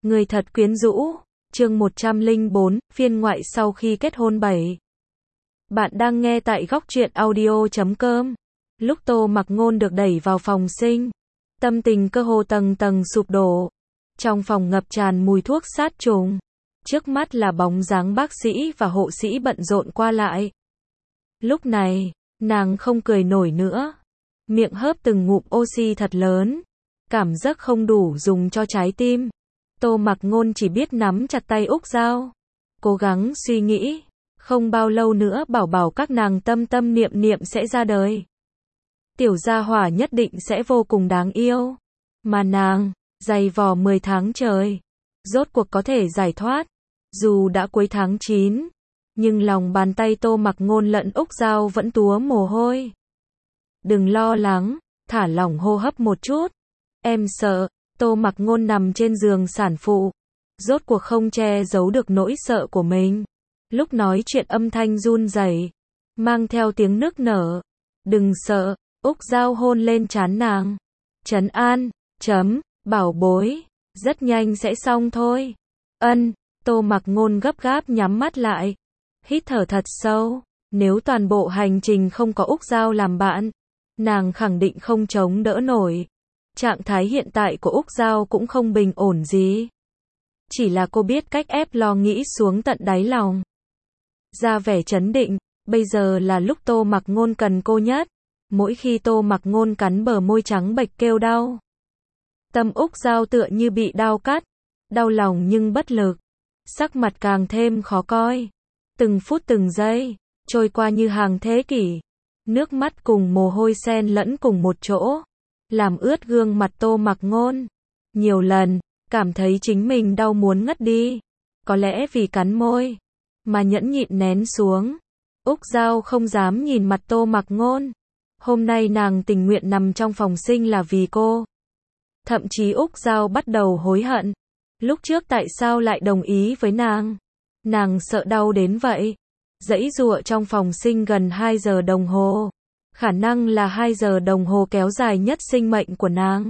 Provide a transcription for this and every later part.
Người thật quyến rũ. Chương 104, phiên ngoại sau khi kết hôn 7. Bạn đang nghe tại góc truyện audio.com. Lúc Tô Mặc Ngôn được đẩy vào phòng sinh, tâm tình cơ hồ tầng tầng sụp đổ. Trong phòng ngập tràn mùi thuốc sát trùng. Trước mắt là bóng dáng bác sĩ và hộ sĩ bận rộn qua lại. Lúc này, nàng không cười nổi nữa. Miệng hớp từng ngụm oxy thật lớn. Cảm giác không đủ dùng cho trái tim. Tô Mặc Ngôn chỉ biết nắm chặt tay Úc Giao. Cố gắng suy nghĩ. Không bao lâu nữa bảo bảo các nàng tâm tâm niệm niệm sẽ ra đời. Tiểu gia hỏa nhất định sẽ vô cùng đáng yêu. Mà nàng, dày vò 10 tháng trời. Rốt cuộc có thể giải thoát. Dù đã cuối tháng 9. Nhưng lòng bàn tay Tô Mặc Ngôn lẫn Úc Giao vẫn túa mồ hôi. Đừng lo lắng, thả lỏng hô hấp một chút. Em sợ. Tô Mặc Ngôn nằm trên giường sản phụ. Rốt cuộc không che giấu được nỗi sợ của mình. Lúc nói chuyện âm thanh run rẩy, mang theo tiếng nức nở. Đừng sợ. Úc Giao hôn lên trán nàng. Trấn an. Bảo bối. Rất nhanh sẽ xong thôi. Ân. Tô Mặc Ngôn gấp gáp nhắm mắt lại. Hít thở thật sâu. Nếu toàn bộ hành trình không có Úc Giao làm bạn, nàng khẳng định không chống đỡ nổi. Trạng thái hiện tại của Úc Giao cũng không bình ổn gì. Chỉ là cô biết cách ép lo nghĩ xuống tận đáy lòng. Ra vẻ trấn định, bây giờ là lúc Tô Mặc Ngôn cần cô nhất. Mỗi khi Tô Mặc Ngôn cắn bờ môi trắng bệch kêu đau. Tâm Úc Giao tựa như bị đau cắt. Đau lòng nhưng bất lực. Sắc mặt càng thêm khó coi. Từng phút từng giây, trôi qua như hàng thế kỷ. Nước mắt cùng mồ hôi xen lẫn cùng một chỗ. Làm ướt gương mặt Tô Mặc Ngôn. Nhiều lần, cảm thấy chính mình đau muốn ngất đi. Có lẽ vì cắn môi, mà nhẫn nhịn nén xuống. Úc Giao không dám nhìn mặt Tô Mặc Ngôn. Hôm nay nàng tình nguyện nằm trong phòng sinh là vì cô. Thậm chí Úc Giao bắt đầu hối hận. Lúc trước tại sao lại đồng ý với nàng? Nàng sợ đau đến vậy. Giãy giụa trong phòng sinh gần 2 giờ đồng hồ. Khả năng là 2 giờ đồng hồ kéo dài nhất sinh mệnh của nàng.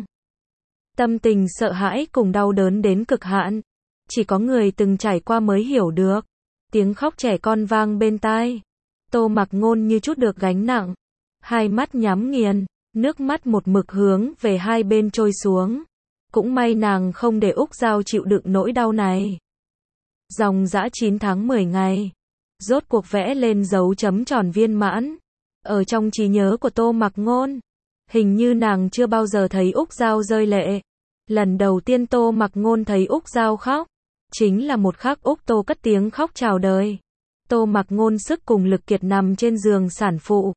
Tâm tình sợ hãi cùng đau đớn đến cực hạn. Chỉ có người từng trải qua mới hiểu được. Tiếng khóc trẻ con vang bên tai. Tô Mặc Ngôn như chút được gánh nặng. Hai mắt nhắm nghiền, nước mắt một mực hướng về hai bên trôi xuống. Cũng may nàng không để Úc Giao chịu đựng nỗi đau này. Dòng dã 9 tháng 10 ngày. Rốt cuộc vẽ lên dấu chấm tròn viên mãn. Ở trong trí nhớ của Tô Mặc Ngôn, hình như nàng chưa bao giờ thấy Úc Giao rơi lệ. Lần đầu tiên Tô Mặc Ngôn thấy Úc Giao khóc, chính là một khắc Úc Tô cất tiếng khóc chào đời. Tô Mặc Ngôn sức cùng lực kiệt nằm trên giường sản phụ.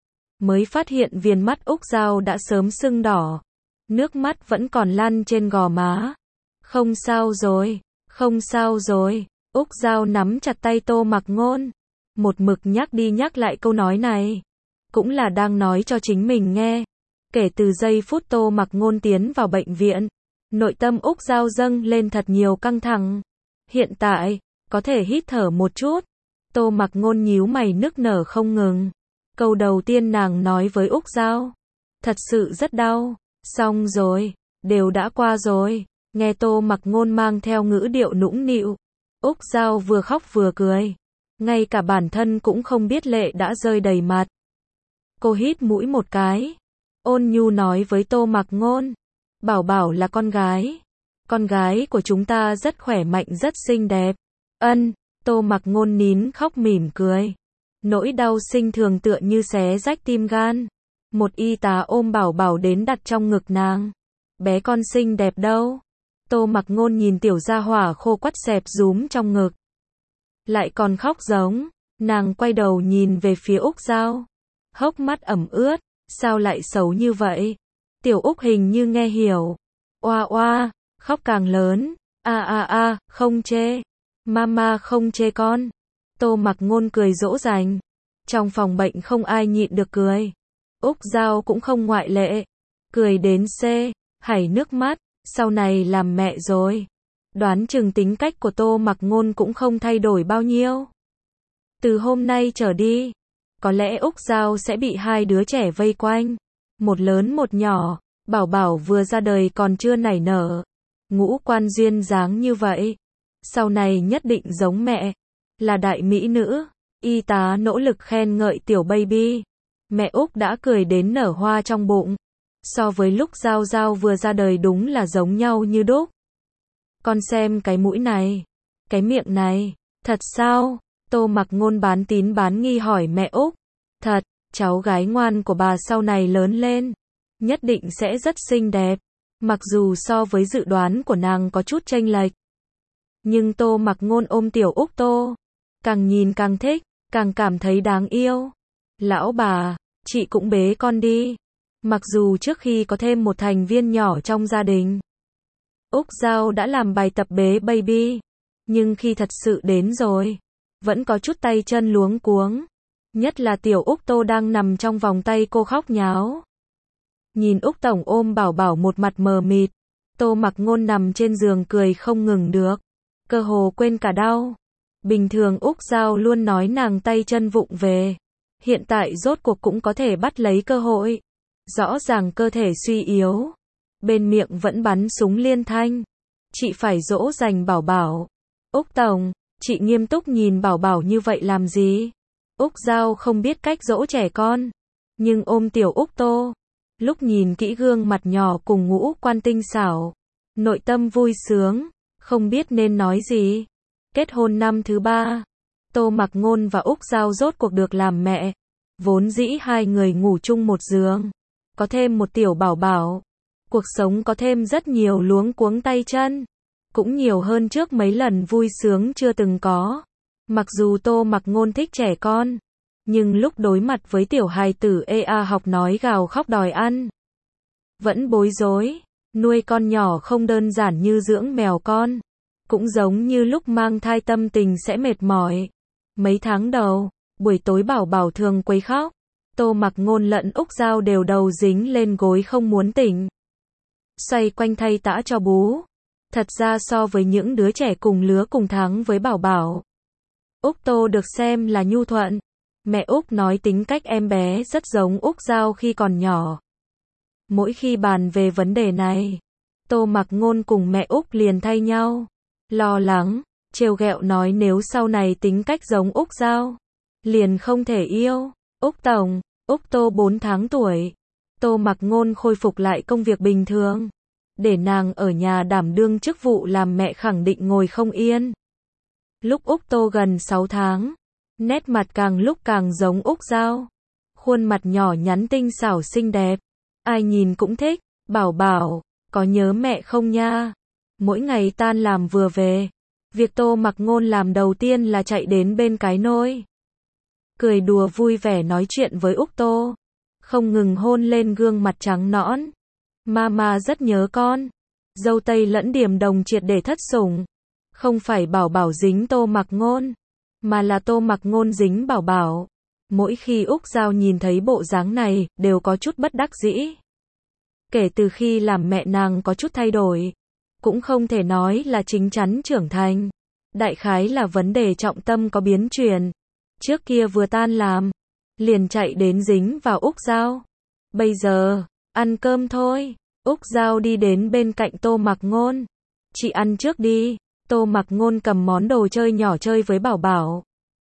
Mới phát hiện viền mắt Úc Giao đã sớm sưng đỏ. Nước mắt vẫn còn lăn trên gò má. Không sao rồi, không sao rồi. Úc Giao nắm chặt tay Tô Mặc Ngôn. Một mực nhắc đi nhắc lại câu nói này. Cũng là đang nói cho chính mình nghe. Kể từ giây phút Tô Mặc Ngôn tiến vào bệnh viện, nội tâm Úc Giao dâng lên thật nhiều căng thẳng. Hiện tại, có thể hít thở một chút. Tô Mặc Ngôn nhíu mày nức nở không ngừng. Câu đầu tiên nàng nói với Úc Giao. Thật sự rất đau. Xong rồi, đều đã qua rồi. Nghe Tô Mặc Ngôn mang theo ngữ điệu nũng nịu. Úc Giao vừa khóc vừa cười. Ngay cả bản thân cũng không biết lệ đã rơi đầy mặt. Cô hít mũi một cái. Ôn nhu nói với Tô Mặc Ngôn. Bảo bảo là con gái. Con gái của chúng ta rất khỏe mạnh rất xinh đẹp. Ân. Tô Mặc Ngôn nín khóc mỉm cười. Nỗi đau sinh thường tựa như xé rách tim gan. Một y tá ôm bảo bảo đến đặt trong ngực nàng. Bé con xinh đẹp đâu? Tô Mặc Ngôn nhìn tiểu gia hỏa khô quắt xẹp rúm trong ngực. Lại còn khóc giống. Nàng quay đầu nhìn về phía Úc Giao. Hốc mắt ẩm ướt. Sao lại xấu như vậy? Tiểu Úc hình như nghe hiểu. Oa oa, khóc càng lớn. Không chê. Mama không chê con. Tô Mặc Ngôn cười dỗ dành. Trong phòng bệnh không ai nhịn được cười. Úc Giao cũng không ngoại lệ. Cười đến hảy nước mắt. Sau này làm mẹ rồi. Đoán chừng tính cách của Tô Mặc Ngôn cũng không thay đổi bao nhiêu. Từ hôm nay trở đi, có lẽ Úc Giao sẽ bị hai đứa trẻ vây quanh. Một lớn một nhỏ. Bảo bảo vừa ra đời còn chưa nảy nở. ngũ quan duyên dáng như vậy, sau này nhất định giống mẹ, là đại mỹ nữ. Y tá nỗ lực khen ngợi tiểu baby. Mẹ Úc đã cười đến nở hoa trong bụng. So với lúc Giao Giao vừa ra đời đúng là giống nhau như đúc. Con xem cái mũi này, cái miệng này, thật sao? Tô Mặc Ngôn bán tín bán nghi hỏi mẹ Úc. Thật, cháu gái ngoan của bà sau này lớn lên, nhất định sẽ rất xinh đẹp. Mặc dù so với dự đoán của nàng có chút chênh lệch, nhưng Tô Mặc Ngôn ôm tiểu Úc Tô, càng nhìn càng thích, càng cảm thấy đáng yêu. Lão bà, chị cũng bế con đi. Mặc dù trước khi có thêm một thành viên nhỏ trong gia đình, Úc Giao đã làm bài tập bế baby, nhưng khi thật sự đến rồi, vẫn có chút tay chân luống cuống. Nhất là tiểu Úc Tô đang nằm trong vòng tay cô khóc nháo. Nhìn Úc Tổng ôm bảo bảo một mặt mờ mịt, Tô Mặc Ngôn nằm trên giường cười không ngừng được, cơ hồ quên cả đau. Bình thường Úc Giao luôn nói nàng tay chân vụng về, hiện tại rốt cuộc cũng có thể bắt lấy cơ hội. Rõ ràng cơ thể suy yếu, bên miệng vẫn bắn súng liên thanh. Chị phải dỗ dành bảo bảo. Úc Tổng, chị nghiêm túc nhìn bảo bảo như vậy làm gì? Úc Giao không biết cách dỗ trẻ con, nhưng ôm tiểu Úc Tô, lúc nhìn kỹ gương mặt nhỏ cùng ngũ quan tinh xảo, nội tâm vui sướng, không biết nên nói gì. Kết hôn năm thứ 3, Tô Mặc Ngôn và Úc Giao rốt cuộc được làm mẹ. Vốn dĩ hai người ngủ chung một giường, có thêm một tiểu bảo bảo, cuộc sống có thêm rất nhiều luống cuống tay chân, cũng nhiều hơn trước mấy lần vui sướng chưa từng có. Mặc dù Tô Mặc Ngôn thích trẻ con, nhưng lúc đối mặt với tiểu hài tử học nói gào khóc đòi ăn, vẫn bối rối. Nuôi con nhỏ không đơn giản như dưỡng mèo con, cũng giống như lúc mang thai tâm tình sẽ mệt mỏi. Mấy tháng đầu, buổi tối bảo bảo thường quấy khóc, Tô Mặc Ngôn lẫn Úc Giao đều đầu dính lên gối không muốn tỉnh, xoay quanh thay tã cho bú. Thật ra so với những đứa trẻ cùng lứa cùng tháng với bảo bảo, Úc Tô được xem là nhu thuận. Mẹ Úc nói tính cách em bé rất giống Úc Giao khi còn nhỏ. Mỗi khi bàn về vấn đề này, Tô Mặc Ngôn cùng mẹ Úc liền thay nhau lo lắng, trêu ghẹo nói nếu sau này tính cách giống Úc Giao, liền không thể yêu. Úc Tổng, Úc Tô 4 tháng tuổi, Tô Mặc Ngôn khôi phục lại công việc bình thường, để nàng ở nhà đảm đương chức vụ làm mẹ khẳng định ngồi không yên. Lúc Úc Tô gần 6 tháng, nét mặt càng lúc càng giống Úc Giao, khuôn mặt nhỏ nhắn tinh xảo xinh đẹp, ai nhìn cũng thích. Bảo bảo, có nhớ mẹ không nha? Mỗi ngày tan làm vừa về, việc Tô Mặc Ngôn làm đầu tiên là chạy đến bên cái nôi, cười đùa vui vẻ nói chuyện với Úc Tô, không ngừng hôn lên gương mặt trắng nõn. Mama rất nhớ con. Dâu tây lẫn điểm đồng triệt để thất sủng. Không phải bảo bảo dính Tô Mặc Ngôn, mà là Tô Mặc Ngôn dính bảo bảo. Mỗi khi Úc Giao nhìn thấy bộ dáng này, đều có chút bất đắc dĩ. Kể từ khi làm mẹ nàng có chút thay đổi, cũng không thể nói là chính chắn trưởng thành. Đại khái là vấn đề trọng tâm có biến chuyển. Trước kia vừa tan làm, liền chạy đến dính vào Úc Giao. Bây giờ, ăn cơm thôi. Úc Giao đi đến bên cạnh Tô Mặc Ngôn. Chị ăn trước đi. Tô Mặc Ngôn cầm món đồ chơi nhỏ chơi với bảo bảo.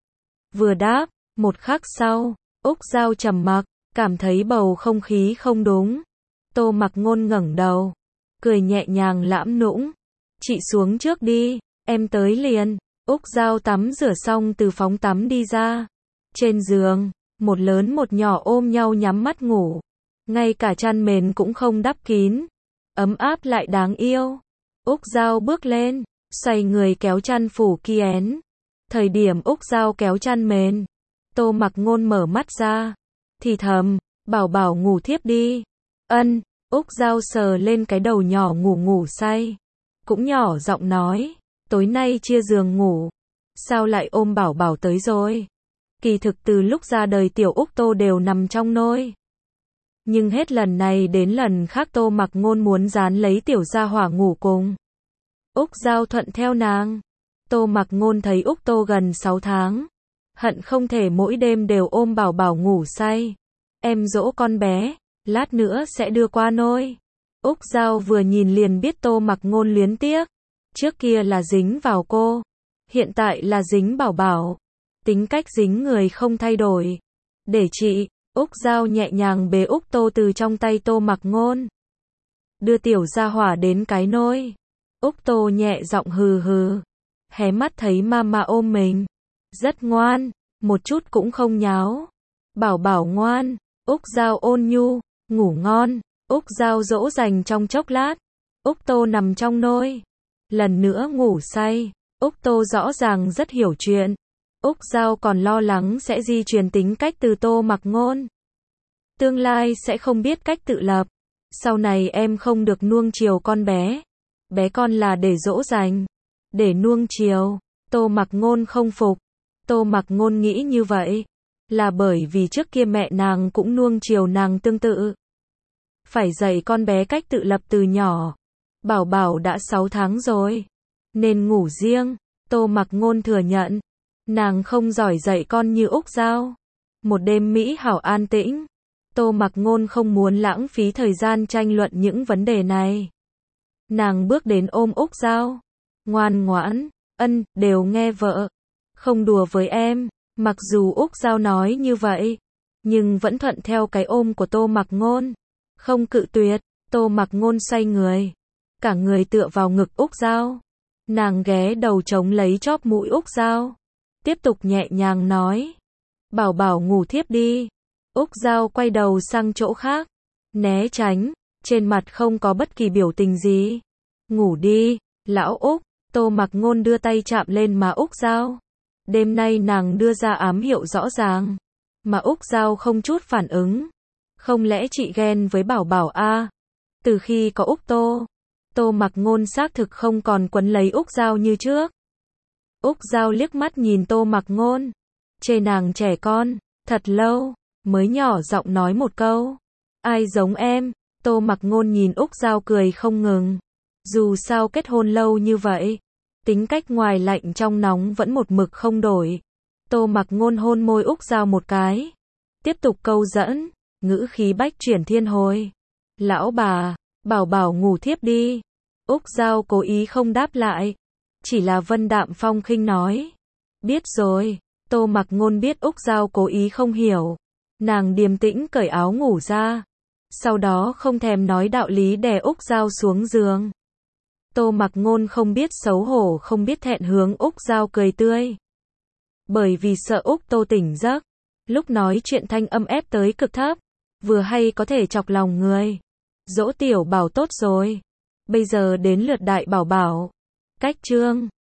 Vừa đáp, một khắc sau, Úc Giao trầm mặc, cảm thấy bầu không khí không đúng. Tô Mặc Ngôn ngẩng đầu, cười nhẹ nhàng lãm nũng. Chị xuống trước đi, em tới liền. Úc Giao tắm rửa xong từ phòng tắm đi ra. Trên giường, một lớn một nhỏ ôm nhau nhắm mắt ngủ. Ngay cả chăn mền cũng không đắp kín. Ấm áp lại đáng yêu. Úc Giao bước lên, xoay người kéo chăn phủ kén. Thời điểm Úc Giao kéo chăn mền, Tô Mặc Ngôn mở mắt ra, thì thầm, bảo bảo ngủ thiếp đi. Ân. Úc Giao sờ lên cái đầu nhỏ ngủ say, cũng nhỏ giọng nói, tối nay chia giường ngủ. Sao lại ôm bảo bảo tới rồi? Kỳ thực từ lúc ra đời tiểu Úc Tô đều nằm trong nôi. Nhưng hết lần này đến lần khác Tô Mặc Ngôn muốn dán lấy tiểu gia hỏa ngủ cùng. Úc Giao thuận theo nàng. Tô Mặc Ngôn thấy Úc Tô gần 6 tháng, hận không thể mỗi đêm đều ôm bảo bảo ngủ say. Em dỗ con bé, lát nữa sẽ đưa qua nôi. Úc Giao vừa nhìn liền biết Tô Mặc Ngôn luyến tiếc. Trước kia là dính vào cô, hiện tại là dính Bảo Bảo. Tính cách dính người không thay đổi. Để chị, Úc Giao nhẹ nhàng bế Úc Tô từ trong tay Tô Mặc Ngôn. Đưa tiểu gia hỏa đến cái nôi. Úc Tô nhẹ giọng hừ hừ. Hé mắt thấy mama ôm mình. Rất ngoan, một chút cũng không nháo. Bảo Bảo ngoan. Úc Giao ôn nhu, ngủ ngon. Úc Giao dỗ dành trong chốc lát. Úc Tô nằm trong nôi. Lần nữa ngủ say. Úc Tô rõ ràng rất hiểu chuyện. Úc Giao còn lo lắng sẽ di truyền tính cách từ Tô Mặc Ngôn. Tương lai sẽ không biết cách tự lập. Sau này em không được nuông chiều con bé. Bé con là để dỗ dành, để nuông chiều. Tô Mặc Ngôn không phục. Tô Mặc Ngôn nghĩ như vậy là bởi vì trước kia mẹ nàng cũng nuông chiều nàng tương tự. Phải dạy con bé cách tự lập từ nhỏ. Bảo Bảo đã 6 tháng rồi, nên ngủ riêng. Tô Mặc Ngôn thừa nhận, nàng không giỏi dạy con như Úc Giao. Một đêm mỹ hảo an tĩnh. Tô Mặc Ngôn không muốn lãng phí thời gian tranh luận những vấn đề này. Nàng bước đến ôm Úc Giao. Ngoan ngoãn, đều nghe vợ. Không đùa với em. Mặc dù Úc Giao nói như vậy, nhưng vẫn thuận theo cái ôm của Tô Mặc Ngôn. Không cự tuyệt. Tô Mặc Ngôn xoay người, cả người tựa vào ngực Úc Giao. Nàng ghé đầu chống lấy chóp mũi Úc Giao. Tiếp tục nhẹ nhàng nói. Bảo Bảo ngủ thiếp đi. Úc Giao quay đầu sang chỗ khác, né tránh, trên mặt không có bất kỳ biểu tình gì. Ngủ đi, lão Úc. Tô Mặc Ngôn đưa tay chạm lên má Úc Giao. Đêm nay nàng đưa ra ám hiệu rõ ràng, mà Úc Giao không chút phản ứng. Không lẽ chị ghen với Bảo Bảo à? Từ khi có Úc Tô, Tô Mặc Ngôn xác thực không còn quấn lấy Úc Giao như trước. Úc Giao liếc mắt nhìn Tô Mặc Ngôn, chê nàng trẻ con, thật lâu mới nhỏ giọng nói một câu. Ai giống em? Tô Mặc Ngôn nhìn Úc Giao cười không ngừng. Dù sao kết hôn lâu như vậy, tính cách ngoài lạnh trong nóng vẫn một mực không đổi. Tô Mặc Ngôn hôn môi Úc Giao một cái. Tiếp tục câu dẫn, ngữ khí bách chuyển thiên hồi. Lão bà, Bảo Bảo ngủ thiếp đi. Úc Giao cố ý không đáp lại, chỉ là vân đạm phong khinh nói. Biết rồi. Tô Mặc Ngôn biết Úc Giao cố ý không hiểu. Nàng điềm tĩnh cởi áo ngủ ra. Sau đó không thèm nói đạo lý đè Úc Giao xuống giường. Tô Mặc Ngôn không biết xấu hổ không biết thẹn hướng Úc Giao cười tươi. Bởi vì sợ Úc Tô tỉnh giấc. Lúc nói chuyện thanh âm ép tới cực thấp. Vừa hay có thể chọc lòng người. Dỗ tiểu Bảo tốt rồi. Bây giờ đến lượt đại Bảo Bảo. Cách chương